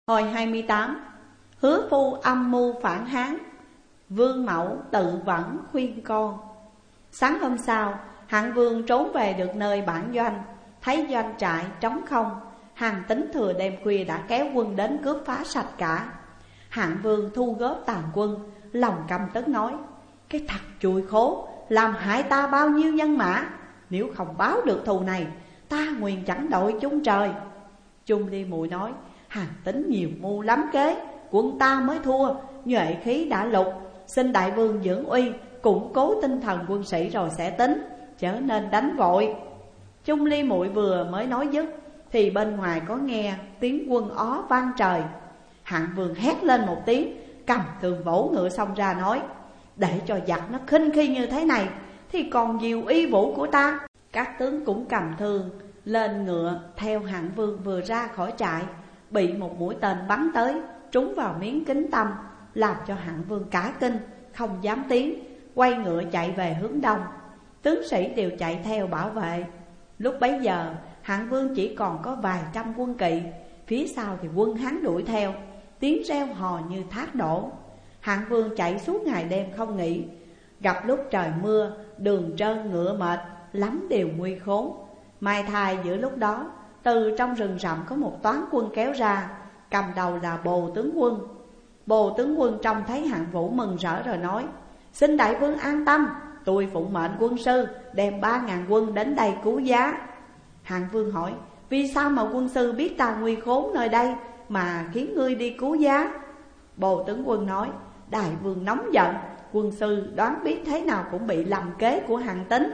Hồi 28. Hứa phu âm mưu phản Hán, Vương mẫu tự vẫn khuyên con. Sáng hôm sau, Hạng Vương trốn về được nơi bản doanh. Thấy doanh trại trống không, Hàn Tín thừa đêm khuya đã kéo quân đến cướp phá sạch cả. Hạng Vương thu góp tàn quân, lòng căm tức nói: cái thằng chùi khố, làm hại ta bao nhiêu nhân mã. Nếu không báo được thù này, ta nguyền chẳng đội chung trời. Chung Ly Muội nói: Hàn Tín nhiều mưu lắm kế, quân ta mới thua, nhuệ khí đã lục. Xin đại vương dưỡng uy, củng cố tinh thần quân sĩ rồi sẽ tính, chớ nên đánh vội. Chung Ly Muội vừa mới nói dứt thì bên ngoài có nghe tiếng quân ó vang trời. Hạng Vương hét lên một tiếng, cầm thương vỗ ngựa xông ra nói: để cho giặc nó khinh khi như thế này thì còn diều y vũ của ta. Các tướng cũng cầm thương lên ngựa theo Hạng Vương vừa ra khỏi trại, bị một mũi tên bắn tới, trúng vào miếng kính tâm, làm cho Hạng Vương cả kinh, không dám tiến, quay ngựa chạy về hướng đông. Tướng sĩ đều chạy theo bảo vệ. Lúc bấy giờ Hạng Vương chỉ còn có vài trăm quân kỵ, phía sau thì quân Hán đuổi theo, tiếng reo hò như thác đổ. Hạng Vương chạy suốt ngày đêm không nghỉ, gặp lúc trời mưa, đường trơn ngựa mệt, lắm điều nguy khốn. Mai thai giữa lúc đó, từ trong rừng rậm có một toán quân kéo ra, cầm đầu là Bồ tướng quân. Bồ tướng quân trông thấy Hạng Vũ mừng rỡ rồi nói: xin đại vương an tâm, tôi phụng mệnh quân sư đem 3.000 quân đến đây cứu giá. Hạng Vương hỏi: vì sao mà quân sư biết ta nguy khốn nơi đây mà khiến ngươi đi cứu giá? Bồ tướng quân nói: đại vương nóng giận, quân sư đoán biết thế nào cũng bị lầm kế của Hàn Tín.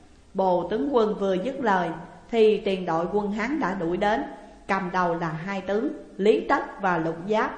Bồ tướng quân vừa dứt lời thì tiền đội quân Hán đã đuổi đến, cầm đầu là hai tướng Lý Tất và Lục Giáp.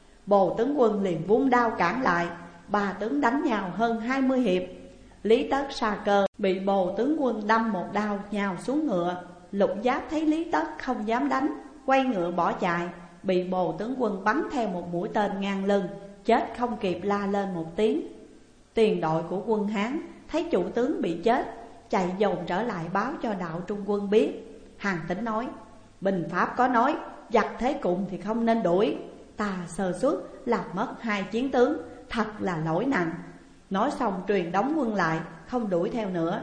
Bồ tướng quân liền vung đao cản lại, ba tướng đánh nhau hơn 20 hiệp. Lý Tất sa cơ bị Bồ tướng quân đâm một đao nhào xuống ngựa. Lục Giáp thấy Lý Tất không dám đánh, quay ngựa bỏ chạy, bị Bồ tướng quân bắn theo một mũi tên ngang lưng, chết không kịp la lên một tiếng. Tiền đội của quân Hán thấy chủ tướng bị chết, chạy dồn trở lại báo cho đạo trung quân biết. Hàn Tín nói: Bình Pháp có nói, giặc thế cùng thì không nên đuổi. Ta sơ suất làm mất 2 chiến tướng, thật là lỗi nặng. Nói xong truyền đóng quân lại, không đuổi theo nữa.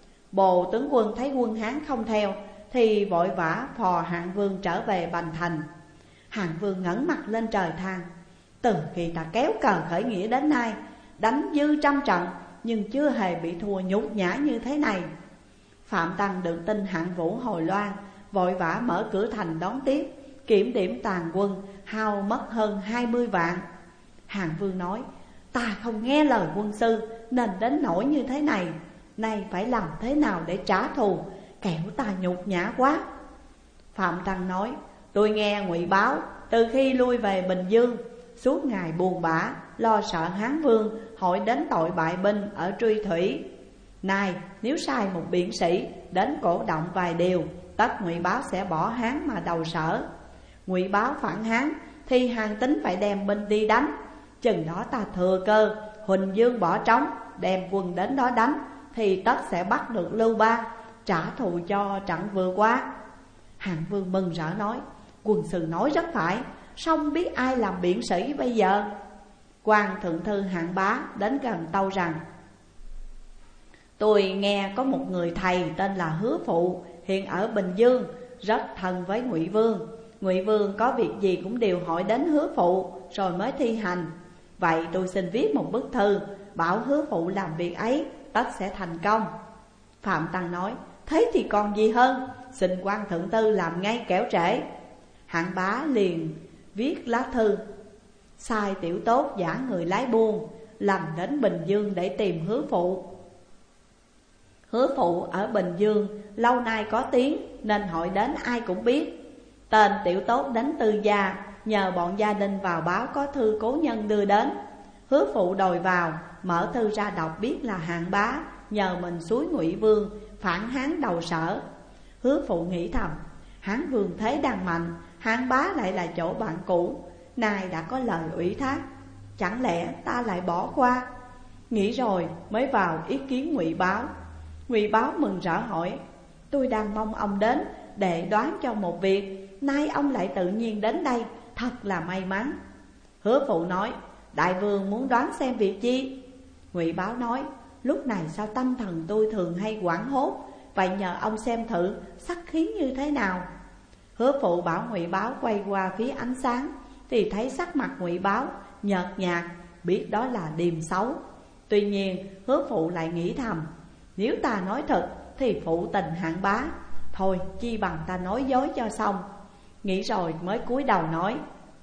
Bồ tướng quân thấy quân Hán không theo thì vội vã phò Hạng Vương trở về Bành Thành. Hạng Vương ngẩng mặt lên trời than: từ khi ta kéo cờ khởi nghĩa đến nay, đánh dư trăm trận nhưng chưa hề bị thua nhục nhã như thế này. Phạm Tăng được tin Hạng Vũ hồi loan, vội vã mở cửa thành đón tiếp, kiểm điểm tàn quân, hao mất hơn 20 vạn. Hạng Vương nói: ta không nghe lời quân sư nên đến nỗi như thế này, nay phải làm thế nào để trả thù, kẻo ta nhục nhã quá. Phạm Tăng nói: tôi nghe ngụy báo, từ khi lui về Bình Dương, suốt ngày buồn bã, lo sợ Hán Vương hỏi đến tội bại binh ở Truy Thủy. Này, nếu sai một biện sĩ đến cổ động vài điều, tất ngụy báo sẽ bỏ Hán mà đầu Sở. Ngụy báo phản Hán thì Hàn Tín phải đem binh đi đánh. Chừng đó ta thừa cơ, Huỳnh Dương bỏ trống, đem quân đến đó đánh, thì tất sẽ bắt được Lưu Bang, trả thù cho trận vừa qua. Hạng Vương mừng rỡ nói: quân sư nói rất phải, song biết ai làm biện sĩ bây giờ? Quan thượng thư Hạng Bá đến gần tâu rằng: tôi nghe có một người thầy tên là Hứa Phụ, hiện ở Bình Dương, rất thân với Ngụy Vương. Ngụy Vương có việc gì cũng đều hỏi đến Hứa Phụ rồi mới thi hành. Vậy tôi xin viết một bức thư bảo Hứa Phụ làm việc ấy, tất sẽ thành công. Phạm Tăng nói: thế thì còn gì hơn, xin quan thượng thư làm ngay kẻo trễ. Hạng Bá liền viết lá thư sai tiểu tốt giả người lái buôn lần đến Bình Dương để tìm Hứa Phụ. Hứa Phụ ở Bình Dương lâu nay có tiếng nên hỏi đến ai cũng biết. Tên tiểu tốt đến Tư Gia, nhờ bọn gia đình vào báo có thư cố nhân đưa đến. Hứa Phụ đòi vào, mở thư ra đọc biết là Hạng Bá nhờ mình xúi Ngụy Vương phản Hán đầu Sở. Hứa Phụ nghĩ thầm: Hán Vương thế đang mạnh, Hạng Bá lại là chỗ bạn cũ, nay đã có lời ủy thác, chẳng lẽ ta lại bỏ qua? Nghĩ rồi mới vào ý kiến Ngụy Báo. Ngụy Báo mừng rỡ hỏi: tôi đang mong ông đến để đoán cho một việc, nay ông lại tự nhiên đến đây, thật là may mắn. Hứa Phụ nói, đại vương muốn đoán xem việc chi? Ngụy Báo nói, lúc này sao tâm thần tôi thường hay hoảng hốt, vậy nhờ ông xem thử sắc khí như thế nào. Hứa Phụ bảo Ngụy Báo quay qua phía ánh sáng, thì thấy sắc mặt Ngụy Báo nhợt nhạt, biết đó là điềm xấu. Tuy nhiên Hứa Phụ lại nghĩ thầm, nếu ta nói thật thì phụ tình hạng bá, thôi chi bằng ta nói dối cho xong. Nghĩ rồi mới cúi đầu nói,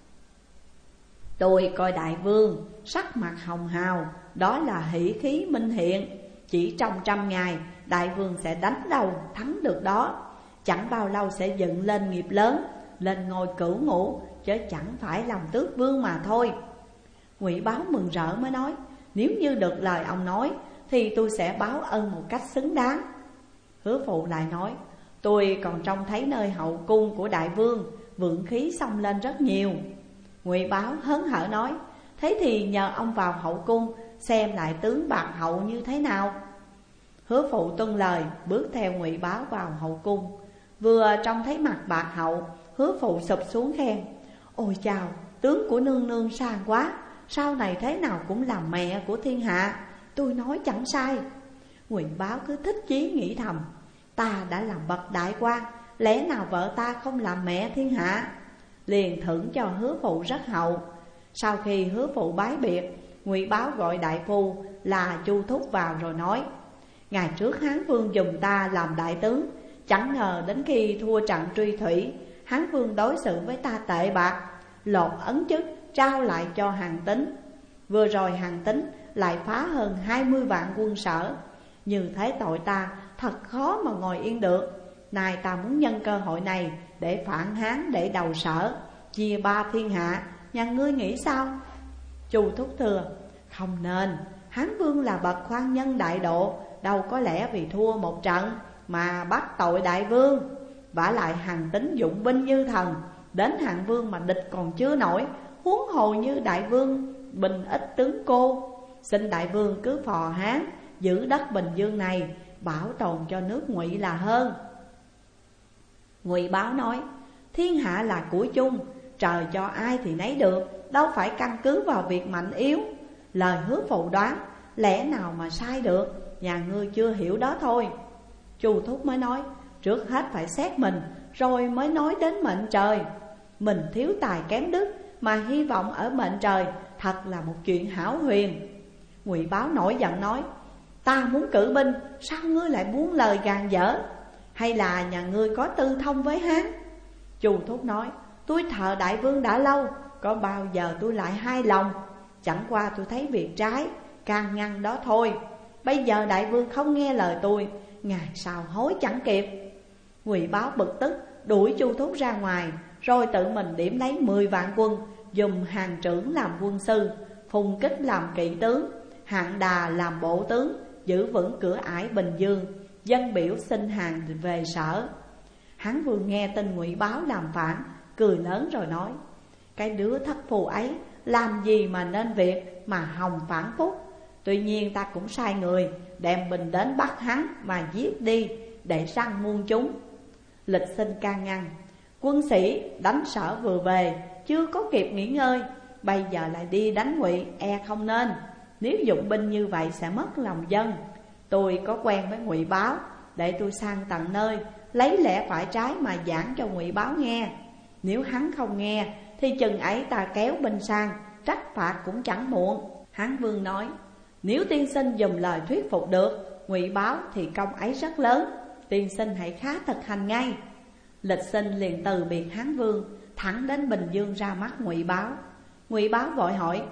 tôi coi đại vương sắc mặt hồng hào, đó là hỷ khí minh hiện. Chỉ trong 100 ngày đại vương sẽ đánh đầu thắng được đó. Chẳng bao lâu sẽ dựng lên nghiệp lớn, lên ngôi cửu ngũ, chứ chẳng phải làm tước vương mà thôi. Ngụy Báo mừng rỡ mới nói, nếu như được lời ông nói thì tôi sẽ báo ân một cách xứng đáng. Hứa Phụ lại nói, tôi còn trông thấy nơi hậu cung của đại vương vượng khí xông lên rất nhiều. Ngụy Báo hớn hở nói, thế thì nhờ ông vào hậu cung xem lại tướng bạc hậu như thế nào. Hứa Phụ tuân lời, bước theo Ngụy Báo vào hậu cung. Vừa trông thấy mặt bạc hậu, Hứa Phụ sụp xuống khen, ôi chào, tướng của nương nương sang quá, sau này thế nào cũng làm mẹ của thiên hạ, tôi nói chẳng sai. Ngụy Báo cứ thích chí nghĩ thầm, ta đã làm bậc đại quan, lẽ nào vợ ta không làm mẹ thiên hạ. Liền thưởng cho Hứa Phụ rất hậu. Sau khi Hứa Phụ bái biệt, Ngụy Báo gọi đại phu là Chu Thúc vào rồi nói, ngày trước Hán Vương dùng ta làm đại tướng, chẳng ngờ đến khi thua trận Truy Thủy, Hán Vương đối xử với ta tệ bạc, lột ấn chức trao lại cho Hàn Tín. Vừa rồi Hàn Tín lại phá hơn 20 vạn quân Sở. Như thế tội ta thật khó mà ngồi yên được. Nay ta muốn nhân cơ hội này để phản Hán, để đầu Sở, chia ba thiên hạ, nhà ngươi nghĩ sao? Chu Thúc thưa, không nên, Hán Vương là bậc khoan nhân đại độ, đâu có lẽ vì thua một trận mà bắt tội đại vương. Vả lại Hàn Tín dụng binh như thần, đến Hàn Vương mà địch còn chưa nổi, huống hồ như đại vương binh ít tướng cô. Xin đại vương cứ phò Hán, giữ đất Bình Dương này, bảo tồn cho nước Ngụy là hơn. Ngụy Báo nói, thiên hạ là của chung, trời cho ai thì nấy được, đâu phải căn cứ vào việc mạnh yếu. Lời Hứa Phụ đoán, lẽ nào mà sai được, nhà ngươi chưa hiểu đó thôi. Chu Thúc mới nói, trước hết phải xét mình, rồi mới nói đến mệnh trời. Mình thiếu tài kém đức, mà hy vọng ở mệnh trời, thật là một chuyện hão huyền. Ngụy Báo nổi giận nói, ta muốn cử binh, sao ngươi lại muốn lời gàn dở? Hay là nhà ngươi có tư thông với Hán? Chu Thúc nói, tôi thờ đại vương đã lâu, có bao giờ tôi lại hai lòng. Chẳng qua tôi thấy việc trái, can ngăn đó thôi. Bây giờ đại vương không nghe lời tôi, ngày sau hối chẳng kịp. Ngụy Báo bực tức, đuổi Chu Thúc ra ngoài, rồi tự mình điểm lấy 10 vạn quân, dùng Hàn Trưởng làm quân sư, Phùng Kích làm kỵ tướng, Hạng Đà làm bộ tướng, giữ vững cửa ải Bình Dương, dân biểu xin Hàn về Sở. Hán Vương nghe tin Ngụy Báo làm phản, cười lớn rồi nói, cái đứa thất phù ấy làm gì mà nên việc mà hòng phản phúc. Tuy nhiên ta cũng sai người đem binh đến bắt hắn mà giết đi, để săn muôn chúng. Lịch Sinh can ngăn, quân sĩ đánh Sở vừa về, chưa có kịp nghỉ ngơi, bây giờ lại đi đánh Ngụy, e không nên. Nếu dụng binh như vậy sẽ mất lòng dân. Tôi có quen với Ngụy Báo, để tôi sang tận nơi, lấy lẽ phải trái mà giảng cho Ngụy Báo nghe. Nếu hắn không nghe, thì chừng ấy ta kéo binh sang, trách phạt cũng chẳng muộn. Hán Vương nói, nếu tiên sinh dùng lời thuyết phục được Ngụy Báo thì công ấy rất lớn, tiên sinh hãy khá thực hành ngay. Lịch Sinh liền từ biệt Hán Vương, thẳng đến Bình Dương ra mắt Ngụy Báo. Ngụy Báo vội hỏi,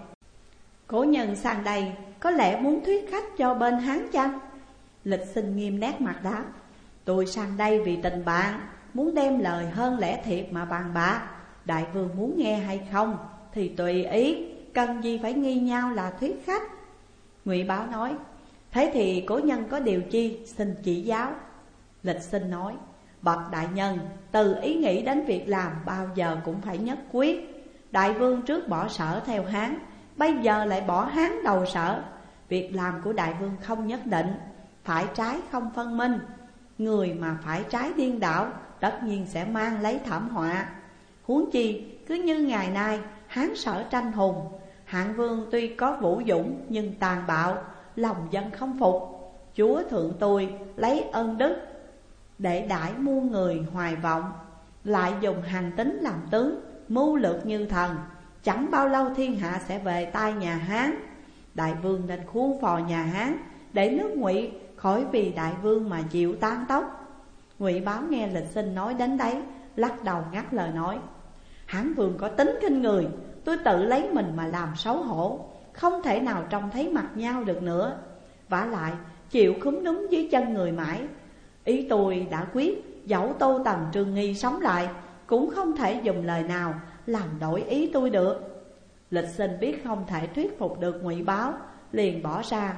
cố nhân sang đây có lẽ muốn thuyết khách cho bên Hán chăng? Lịch Sinh nghiêm nét mặt đáp, tôi sang đây vì tình bạn, muốn đem lời hơn lẽ thiệt mà bàn bạc. Đại vương muốn nghe hay không thì tùy ý, cần gì phải nghi nhau là thuyết khách. Ngụy Báo nói, thế thì cố nhân có điều chi xin chỉ giáo. Lịch Sinh nói, bậc đại nhân từ ý nghĩ đến việc làm bao giờ cũng phải nhất quyết. Đại vương trước bỏ Sở theo Hán, bây giờ lại bỏ Hán đầu Sở. Việc làm của đại vương không nhất định, phải trái không phân minh. Người mà phải trái điên đảo tất nhiên sẽ mang lấy thảm họa. Huống chi cứ như ngày nay Hán Sở tranh hùng, Hạng Vương tuy có vũ dũng nhưng tàn bạo, lòng dân không phục. Chúa thượng tôi lấy ơn đức để đãi muôn người hoài vọng, lại dùng Hàn Tín làm tướng, mưu lược như thần. Chẳng bao lâu thiên hạ sẽ về tay nhà Hán. Đại vương nên khuôn phò nhà Hán, để nước Ngụy khỏi vì đại vương mà chịu tan tóc. Ngụy Báo nghe Lịch Sinh nói đến đấy, lắc đầu ngắt lời nói: Hán vương có tính khinh người, tôi tự lấy mình mà làm xấu hổ, không thể nào trông thấy mặt nhau được nữa. Vả lại chịu khúm núm dưới chân người mãi. Ý tôi đã quyết, dẫu Tô Tần Trương Nghi sống lại, cũng không thể dùng lời nào làm đổi ý tôi được. Lịch Sinh biết không thể thuyết phục được Ngụy Báo, liền bỏ ra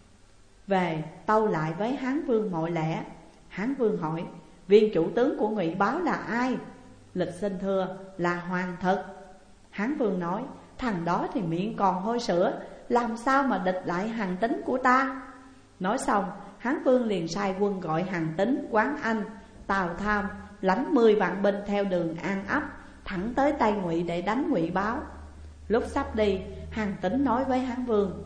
về tâu lại với Hán Vương mọi lẽ. Hán Vương hỏi: viên chủ tướng của Ngụy Báo là ai? Lịch Sinh thưa: là Hoàng Thực. Hán Vương nói: thằng đó thì miệng còn hôi sữa, làm sao mà địch lại Hàn Tín của ta? Nói xong, Hán Vương liền sai quân gọi Hàn Tín, Quán Anh, Tào Tham lãnh 10 vạn binh theo đường An Ấp thẳng tới Tây Ngụy để đánh Ngụy Báo. Lúc sắp đi, Hàn Tín nói với Hán Vương: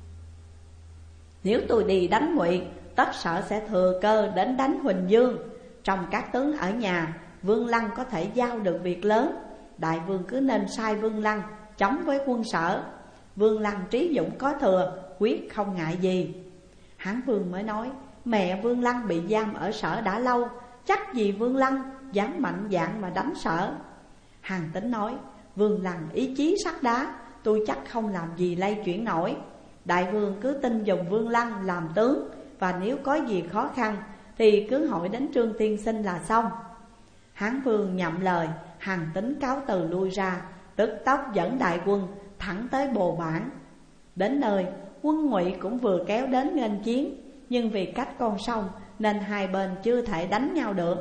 nếu tôi đi đánh Ngụy, tất sợ sẽ thừa cơ đến đánh Huỳnh Dương. Trong các tướng ở nhà, Vương Lăng có thể giao được việc lớn. Đại vương cứ nên sai Vương Lăng chống với quân Sở. Vương Lăng trí dũng có thừa, quyết không ngại gì. Hán Vương mới nói: mẹ Vương Lăng bị giam ở Sở đã lâu, chắc gì Vương Lăng dám mạnh dạn mà đánh Sở. Hàn Tín nói: Vương Lăng ý chí sắt đá, tôi chắc không làm gì lay chuyển nổi. Đại vương cứ tin dùng Vương Lăng làm tướng, và nếu có gì khó khăn thì cứ hỏi đến Trương tiên sinh là xong. Hán Vương nhậm lời, Hàn Tín cáo từ lui ra, tức tốc dẫn đại quân thẳng tới Bồ Bản. Đến nơi, quân Ngụy cũng vừa kéo đến nghênh chiến, nhưng vì cách con sông nên hai bên chưa thể đánh nhau được.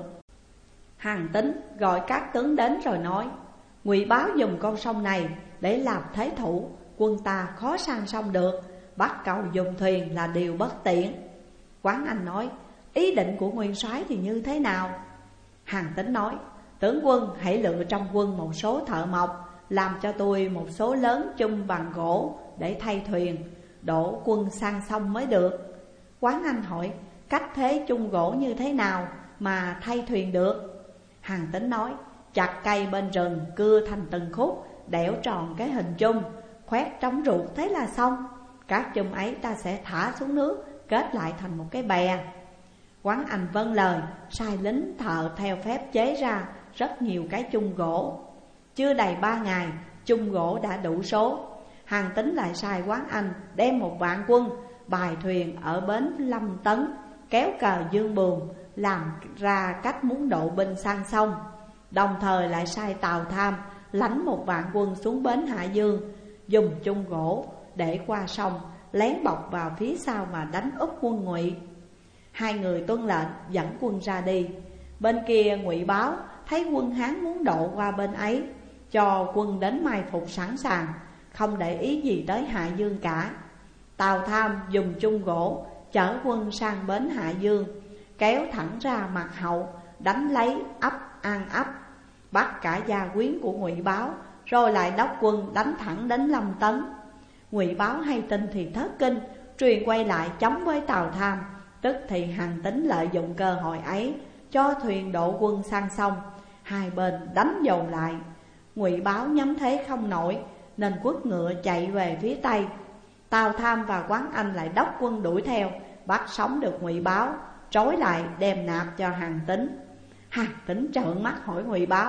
Hàn Tín gọi các tướng đến rồi nói: Ngụy Báo dùng con sông này để làm thế thủ, quân ta khó sang sông được, bắt cầu dùng thuyền là điều bất tiện. Quán Anh nói: ý định của nguyên soái thì như thế nào? Hàn Tín nói: tướng quân hãy lựa trong quân một số thợ mộc, làm cho tôi một số lớn chung bằng gỗ để thay thuyền, đổ quân sang sông mới được. Quán Anh hỏi: cách thế chung gỗ như thế nào mà thay thuyền được? Hàn Tín nói: chặt cây bên rừng, cưa thành từng khúc, đẽo tròn cái hình chung, khoét trống ruột thế là xong. Các chung ấy ta sẽ thả xuống nước, kết lại thành một cái bè. Quán Anh vâng lời, sai lính thợ theo phép chế ra rất nhiều cái chung gỗ. Chưa đầy 3 ngày, chung gỗ đã đủ số. Hàn Tín lại sai Quán Anh đem 1 vạn quân bài thuyền ở bến Lâm Tấn, kéo cờ dương buồm, làm ra cách muốn độ binh sang sông. Đồng thời lại sai Tào Tham lãnh 1 vạn quân xuống bến Hạ Dương, dùng chung gỗ để qua sông, lén bọc vào phía sau mà đánh úp quân Ngụy. Hai người tuân lệnh dẫn quân ra đi. Bên kia Ngụy Báo thấy quân Hán muốn độ qua bên ấy, cho quân đến mai phục sẵn sàng, không để ý gì tới Hạ Dương cả. Tào Tham dùng chung gỗ chở quân sang bến Hạ Dương, kéo thẳng ra mặt hậu, đánh lấy ấp An Ấp, bắt cả gia quyến của Ngụy Báo, rồi lại đốc quân đánh thẳng đến Lâm Tấn. Ngụy Báo hay tin thì thất kinh, truyền quay lại chống với Tào Tham. Tức thì Hàn Tín lợi dụng cơ hội ấy, cho thuyền độ quân sang sông, hai bên đánh dồn lại. Ngụy Báo nhắm thế không nổi, nên quất ngựa chạy về phía Tây. Tào Tham và Quán Anh lại đốc quân đuổi theo, bắt sống được Ngụy Báo, trói lại đem nạp cho Hàn Tín. Hàn Tín trợn mắt hỏi Ngụy Báo: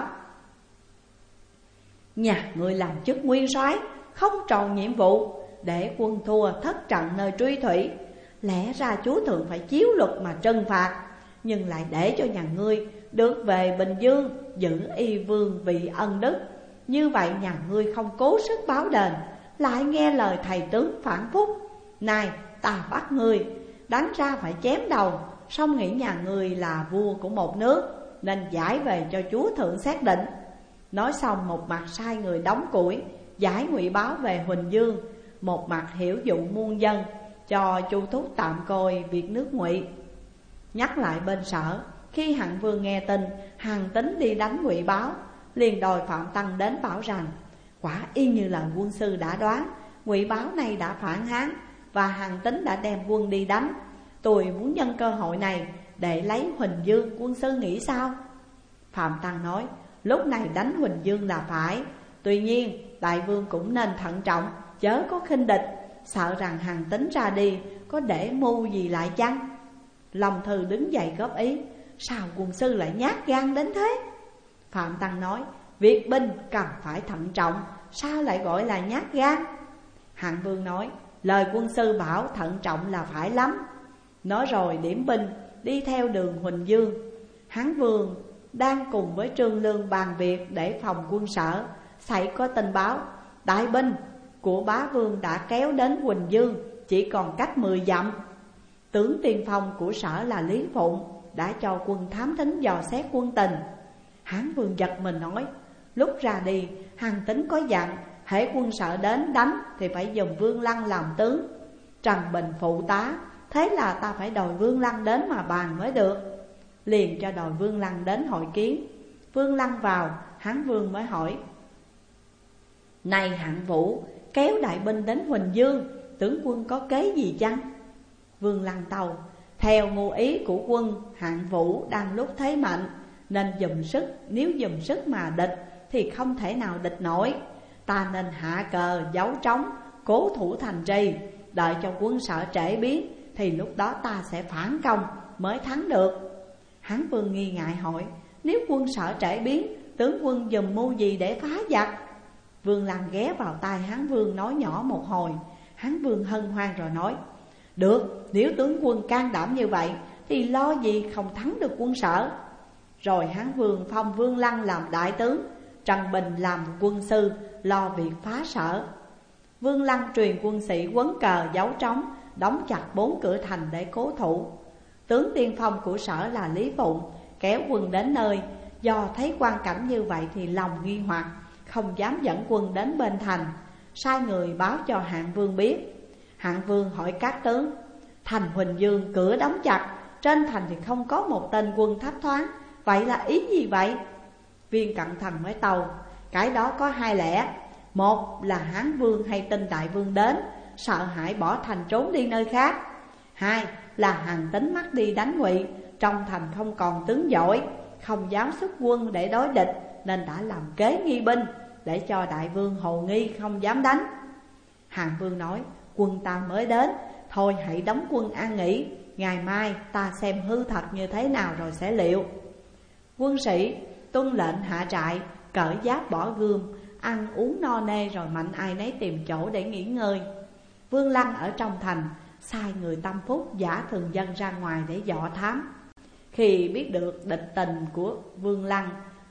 nhà ngươi làm chức nguyên soái, không tròn nhiệm vụ, để quân thua thất trận nơi truy thủy, lẽ ra chúa thượng phải chiếu luật mà trừng phạt, nhưng lại để cho nhà ngươi được về Bình Dương giữ y vương vị ân đức. Như vậy nhà ngươi không cố sức báo đền, lại nghe lời thầy tướng phản phúc. Này ta bắt ngươi, đánh ra phải chém đầu, song nghĩ nhà ngươi là vua của một nước, nên giải về cho chúa thượng xác định. Nói xong một mặt sai người đóng củi giải Ngụy Báo về Huỳnh Dương, một mặt hiểu dụ muôn dân, cho Chu Thúc tạm coi việc nước Ngụy. Nhắc lại bên Sở, khi Hạng Vương nghe tin Hàn Tín đi đánh Ngụy Báo, liền đòi Phạm Tăng đến bảo rằng: quả y như lời quân sư đã đoán, Ngụy Báo này đã phản Hán và Hàn Tín đã đem quân đi đánh. Tôi muốn nhân cơ hội này để lấy Huỳnh Dương, quân sư nghĩ sao? Phạm Tăng nói: lúc này đánh Huỳnh Dương là phải, tuy nhiên đại vương cũng nên thận trọng, chớ có khinh địch, sợ rằng Hàn Tín ra đi có để mưu gì lại chăng? Long Thư đứng dậy góp ý: sao quân sư lại nhát gan đến thế? Phạm Tăng nói: việc binh cần phải thận trọng, sao lại gọi là nhát gan? Hạng Vương nói: lời quân sư bảo thận trọng là phải lắm. Nói rồi điểm binh đi theo đường Huỳnh Dương. Hán Vương đang cùng với Trương Lương bàn việc để phòng quân Sở, xảy có tin báo đại binh của bá vương đã kéo đến Huỳnh Dương, chỉ còn cách 10 dặm. Tướng tiên phong của Sở là Lý Phụng đã cho quân thám thính dò xét quân tình. Hán Vương giật mình nói: lúc ra đi Hàn Tín có dặn, hễ quân Sở đến đánh thì phải dùng Vương Lăng làm tướng, Trần Bình phụ tá, thế là ta phải đòi Vương Lăng đến mà bàn mới được. Liền cho đòi Vương Lăng đến hội kiến. Vương Lăng vào, Hán Vương mới hỏi: này Hạng Vũ, kéo đại binh đến Huỳnh Dương, tướng quân có kế gì chăng? Vương Lăng tâu: theo ngụ ý của quân, Hạng Vũ đang lúc thế mạnh, nên dùm sức, nếu dùm sức mà địch thì không thể nào địch nổi. Ta nên hạ cờ giấu trống, cố thủ thành trì, đợi cho quân Sở trễ biến, thì lúc đó ta sẽ phản công mới thắng được. Hán Vương nghi ngại hỏi: nếu quân Sở trễ biến, tướng quân dùm mưu gì để phá giặc? Vương Lăng ghé vào tai Hán Vương nói nhỏ một hồi. Hán Vương hân hoan rồi nói: được, nếu tướng quân can đảm như vậy thì lo gì không thắng được quân Sở. Rồi Hán Vương phong Vương Lăng làm đại tướng, Trần Bình làm quân sư, lo việc phá Sở. Vương Lăng truyền quân sĩ quấn cờ giấu trống, đóng chặt 4 cửa thành để cố thủ. Tướng tiên phong của Sở là Lý Phụng kéo quân đến nơi, do thấy quang cảnh như vậy thì lòng nghi hoặc, không dám dẫn quân đến bên thành, sai người báo cho Hạng Vương biết. Hạng Vương hỏi các tướng: thành Huỳnh Dương cửa đóng chặt, trên thành thì không có một tên quân thấp thoáng, vậy là ý gì vậy? Viên Cận Thần mới tâu: cái đó có hai lẽ, một là Hán Vương hay tin đại vương đến, sợ hãi bỏ thành trốn đi nơi khác. Hai là Hàn Tín mắt đi đánh Ngụy, trong thành không còn tướng giỏi, không dám xuất quân để đối địch, nên đã làm kế nghi binh, để cho đại vương hồ nghi không dám đánh. Hàn Vương nói: quân ta mới đến, thôi hãy đóng quân an nghỉ, ngày mai ta xem hư thật như thế nào rồi sẽ liệu. Quân sĩ tuân lệnh hạ trại, cởi giáp bỏ gươm, ăn uống no nê rồi mạnh ai nấy tìm chỗ để nghỉ ngơi. Vương Lăng ở trong thành sai người tâm phúc giả thường dân ra ngoài để dọ thám. Khi biết được địch tình của Vương Lăng,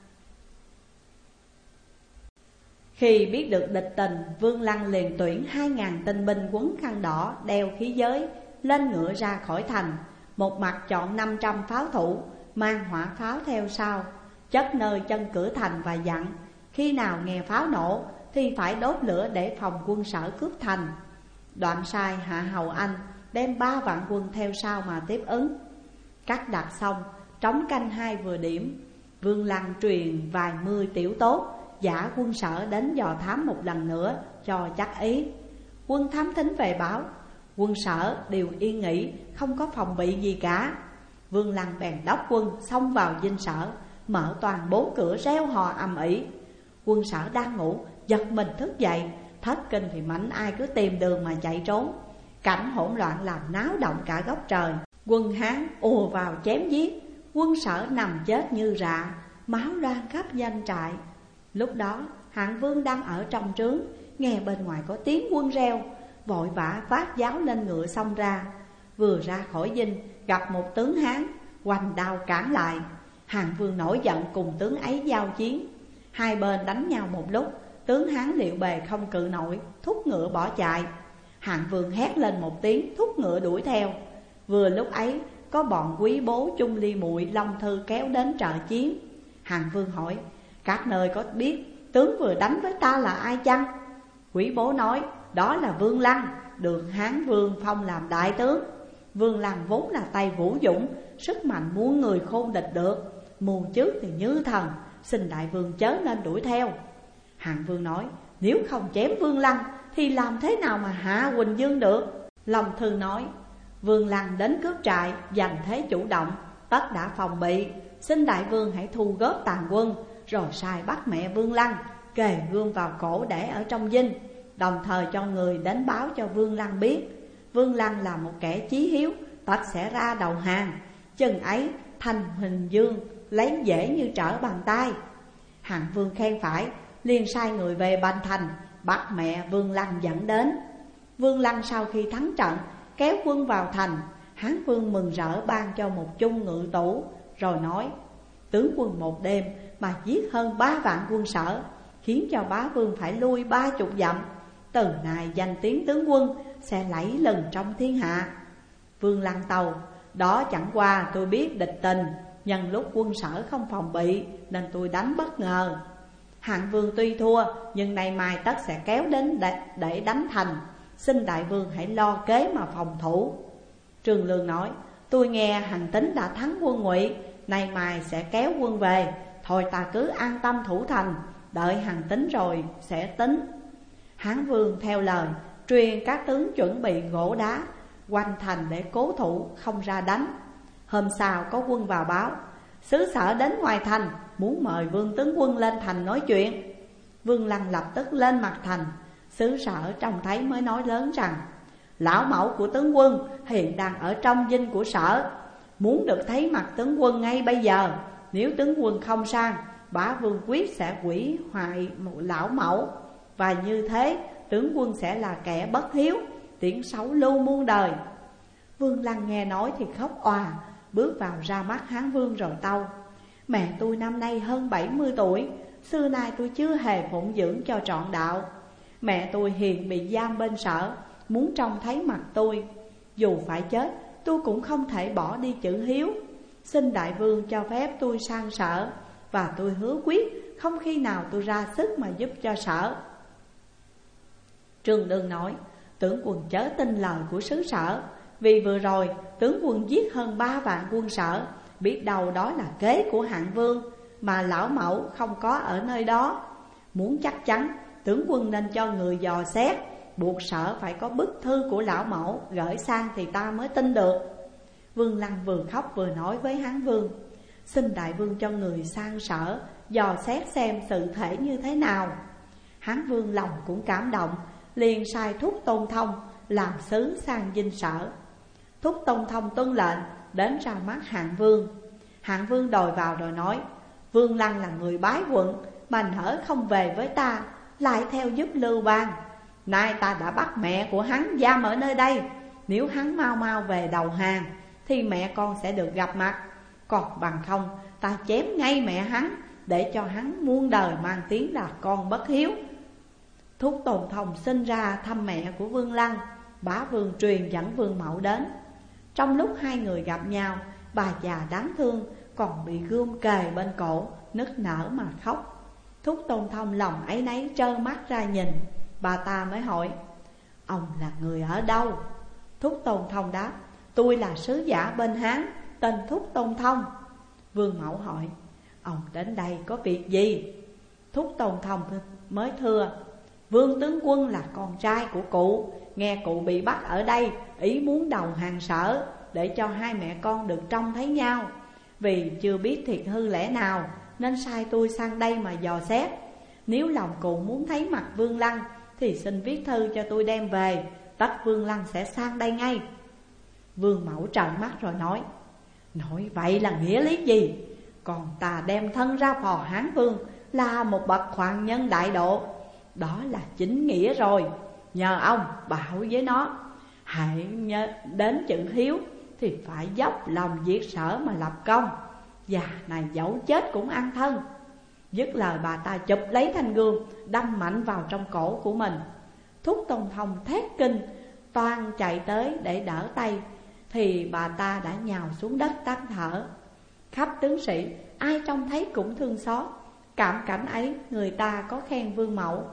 Vương Lăng liền tuyển 2000 tinh binh quấn khăn đỏ, đeo khí giới, lên ngựa ra khỏi thành. Một mặt chọn 500 pháo thủ, mang hỏa pháo theo sau, chất nơi chân cửa thành và dặn: khi nào nghe pháo nổ thì phải đốt lửa để phòng quân Sở cướp thành. Đoạn sai Hạ Hầu Anh đem 3 vạn quân theo sau mà tiếp ứng. Cắt đặt xong, trống canh 2 vừa điểm, Vương Lăng truyền vài mươi tiểu tốt, giả quân Sở đến dò thám một lần nữa cho chắc ý. Quân thám thính về báo: quân Sở đều yên nghỉ, không có phòng bị gì cả. Vương Lăng bèn đốc quân xông vào dinh Sở, mở toàn 4 cửa reo hò ầm ĩ. Quân Sở đang ngủ, giật mình thức dậy, thất kinh thì mảnh ai cứ tìm đường mà chạy trốn. Cảnh hỗn loạn làm náo động cả góc trời. Quân Hán ùa vào chém giết, quân Sở nằm chết như rạ, máu loang khắp doanh trại. Lúc đó Hạng Vương đang ở trong trướng, nghe bên ngoài có tiếng quân reo, vội vã vác giáo lên ngựa xông ra. Vừa ra khỏi dinh gặp một tướng Hán, hoành đao cản lại. Hạng Vương nổi giận cùng tướng ấy giao chiến. Hai bên đánh nhau một lúc, tướng Hán liệu bề không cự nổi, thúc ngựa bỏ chạy. Hạng Vương hét lên một tiếng, thúc ngựa đuổi theo. Vừa lúc ấy có bọn Quý Bố, Chung Ly Muội, Long Thư kéo đến trợ chiến. Hạng Vương hỏi: các nơi có biết tướng vừa đánh với ta là ai chăng? Quý Bố nói: đó là Vương Lăng, được Hán Vương phong làm đại tướng. Vương Lăng vốn là tay vũ dũng, sức mạnh muôn người khôn địch được, mù trước thì như thần, xin đại vương chớ nên đuổi theo. Hạng vương nói, nếu không chém Vương Lăng thì làm thế nào mà hạ Quỳnh Dương được? Long Thư nói, Vương Lăng đến cướp trại, giành thế chủ động, tất đã phòng bị. Xin đại vương hãy thu góp tàn quân, rồi sai bắt mẹ Vương Lăng, kề gươm vào cổ để ở trong dinh. Đồng thời cho người đến báo cho Vương Lăng biết, Vương Lăng là một kẻ chí hiếu, tất sẽ ra đầu hàng. Chừng ấy thanh Huỳnh Dương lấy dễ như trở bàn tay. Hạng vương khen phải, liền sai người về Bành Thành, bắt mẹ Vương Lăng dẫn đến. Vương Lăng sau khi thắng trận, kéo quân vào thành. Hán vương mừng rỡ ban cho một chung ngự tủ, rồi nói, tướng quân một đêm mà giết hơn 3 vạn quân Sở, khiến cho bá vương phải lui 30 dặm. Từ nay danh tiếng tướng quân sẽ lẫy lừng trong thiên hạ. Vương Lăng tâu, đó chẳng qua tôi biết địch tình, nhân lúc quân Sở không phòng bị nên tôi đánh bất ngờ. Hạng vương tuy thua, nhưng nay mai tất sẽ kéo đến để đánh thành. Xin đại vương hãy lo kế mà phòng thủ. Trương Lương nói, tôi nghe Hàn Tín đã thắng quân Ngụy, nay mai sẽ kéo quân về. Thôi ta cứ an tâm thủ thành, đợi Hàn Tín rồi sẽ tính. Hán vương theo lời, truyền các tướng chuẩn bị gỗ đá quanh thành để cố thủ, không ra đánh. Hôm sau có quân vào báo, sứ Sở đến ngoài thành, muốn mời Vương tướng quân lên thành nói chuyện. Vương Lăng lập tức lên mặt thành. Sứ Sở trông thấy mới nói lớn rằng, lão mẫu của tướng quân hiện đang ở trong dinh của Sở, muốn được thấy mặt tướng quân ngay bây giờ. Nếu tướng quân không sang, bá vương quyết sẽ hủy hoại một lão mẫu, và như thế tướng quân sẽ là kẻ bất hiếu, tiếng xấu lưu muôn đời. Vương Lăng nghe nói thì khóc òa, bước vào ra mắt Hán vương rồi tâu, mẹ tôi năm nay hơn 70 tuổi, xưa nay tôi chưa hề phụng dưỡng cho trọn đạo. Mẹ tôi hiện bị giam bên Sở, muốn trông thấy mặt tôi. Dù phải chết, tôi cũng không thể bỏ đi chữ hiếu. Xin đại vương cho phép tôi sang Sở, và tôi hứa quyết không khi nào tôi ra sức mà giúp cho Sở. Trương Lương nói, tướng quân chớ tin lời của sứ Sở, vì vừa rồi tướng quân giết hơn 3 vạn quân Sở, biết đâu đó là kế của Hạng vương, mà lão mẫu không có ở nơi đó. Muốn chắc chắn, tướng quân nên cho người dò xét, buộc Sở phải có bức thư của lão mẫu gửi sang thì ta mới tin được. Vương Lăng vừa khóc vừa nói với Hán vương, xin đại vương cho người sang Sở dò xét xem sự thể như thế nào. Hán vương lòng cũng cảm động, liền sai Thúc Tôn Thông làm sứ sang dinh Sở. Thúc Tôn Thông tuân lệnh, đến ra mắt Hạng vương. Hạng vương đòi vào rồi nói, Vương Lăng là người bái quận, mà nỡ không về với ta, lại theo giúp Lưu Bang. Nay ta đã bắt mẹ của hắn giam ở nơi đây, nếu hắn mau mau về đầu hàng thì mẹ con sẽ được gặp mặt. Còn bằng không, ta chém ngay mẹ hắn, để cho hắn muôn đời mang tiếng là con bất hiếu. Thúc Tôn Thông sinh ra thăm mẹ của Vương Lăng. Bá vương truyền dẫn Vương Mẫu đến. Trong lúc hai người gặp nhau, bà già đáng thương còn bị gươm kề bên cổ, nức nở mà khóc. Thúc Tôn Thông lòng áy náy trơ mắt ra nhìn. Bà ta mới hỏi, ông là người ở đâu? Thúc Tôn Thông đáp, tôi là sứ giả bên Hán, tên Thúc Tôn Thông. Vương Mẫu hỏi, ông đến đây có việc gì? Thúc Tôn Thông mới thưa, Vương tướng quân là con trai của cụ, nghe cụ bị bắt ở đây, ý muốn đầu hàng Sở, để cho hai mẹ con được trông thấy nhau. Vì chưa biết thiệt hư lẽ nào, nên sai tôi sang đây mà dò xét. Nếu lòng cụ muốn thấy mặt Vương Lăng, thì xin viết thư cho tôi đem về, tất Vương Lăng sẽ sang đây ngay. Vương Mẫu trợn mắt rồi nói vậy là nghĩa lý gì? Còn ta đem thân ra phò Hán vương, là một bậc hoàng nhân đại độ, đó là chính nghĩa rồi. Nhờ ông bảo với nó, hãy nhớ đến chữ hiếu thì phải dốc lòng diệt Sở mà lập công. Già này dẫu chết cũng ăn thân. Dứt lời bà ta chụp lấy thanh gươm, đâm mạnh vào trong cổ của mình. Thúc Tôn Thông thét kinh, toan chạy tới để đỡ tay, thì bà ta đã nhào xuống đất tắt thở. Khắp tướng sĩ ai trông thấy cũng thương xót. Cảm cảnh ấy người ta có khen Vương Mẫu,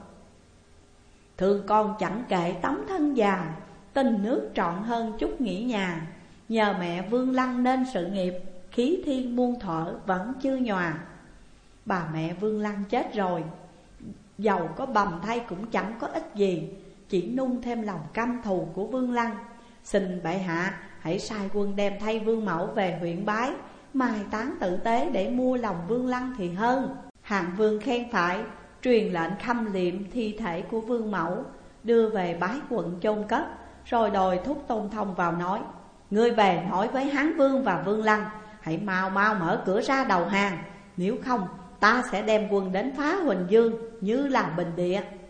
thương con chẳng kể tấm thân già, tình nước trọn hơn chút nghỉ nhà. Nhờ mẹ Vương Lăng nên sự nghiệp, khí thiên muôn thuở vẫn chưa nhòa. Bà mẹ Vương Lăng chết rồi, dầu có bầm thay cũng chẳng có ích gì, chỉ nung thêm lòng căm thù của Vương Lăng. Xin bệ hạ hãy sai quân đem thay Vương Mẫu về huyện Bái, mai táng tử tế để mua lòng Vương Lăng thì hơn. Hạng Vương khen phải, truyền lệnh khâm liệm thi thể của Vương Mẫu, đưa về Bái quận chôn cất. Rồi đòi thúc Tôn Thông vào nói: ngươi về nói với Hán Vương và Vương Lăng, hãy mau mau mở cửa ra đầu hàng, nếu không ta sẽ đem quân đến phá Huỳnh Dương như là bình địa.